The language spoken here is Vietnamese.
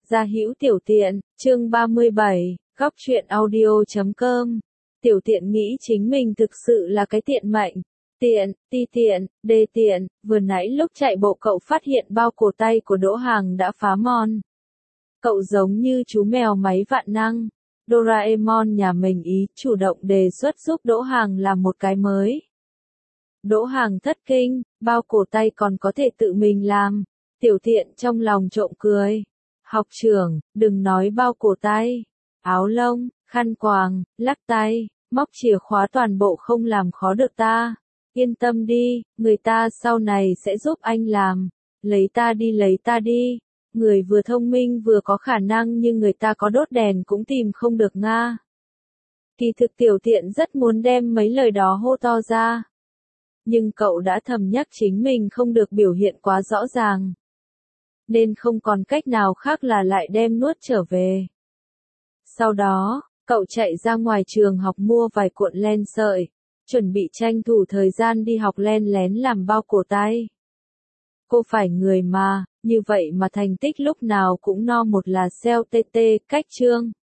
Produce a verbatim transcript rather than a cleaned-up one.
Gia hữu tiểu tiện, chương ba mươi bảy, góc truyện audio chấm com. Tiểu tiện nghĩ chính mình thực sự là cái tiện mệnh. Tiện, ti tiện, đê tiện, vừa nãy lúc chạy bộ cậu phát hiện bao cổ tay của Đỗ Hàng đã phá mòn. Cậu giống như chú mèo máy vạn năng. Doraemon nhà mình ý chủ động đề xuất giúp Đỗ Hàng làm một cái mới. Đỗ Hàng thất kinh, bao cổ tay còn có thể tự mình làm. Tiểu tiện trong lòng trộm cười. Học trưởng, đừng nói bao cổ tay, áo lông, khăn quàng, lắc tay, móc chìa khóa toàn bộ không làm khó được ta. Yên tâm đi, người ta sau này sẽ giúp anh làm. Lấy ta đi lấy ta đi. Người vừa thông minh vừa có khả năng nhưng người ta có đốt đèn cũng tìm không được nga. Kỳ thực tiểu tiện rất muốn đem mấy lời đó hô to ra. Nhưng cậu đã thầm nhắc chính mình không được biểu hiện quá rõ ràng. Nên không còn cách nào khác là lại đem nuốt trở về. Sau đó, cậu chạy ra ngoài trường học mua vài cuộn len sợi, chuẩn bị tranh thủ thời gian đi học len lén làm bao cổ tay. Cô phải người mà, như vậy mà thành tích lúc nào cũng no một là xeo tê tê, cách chương.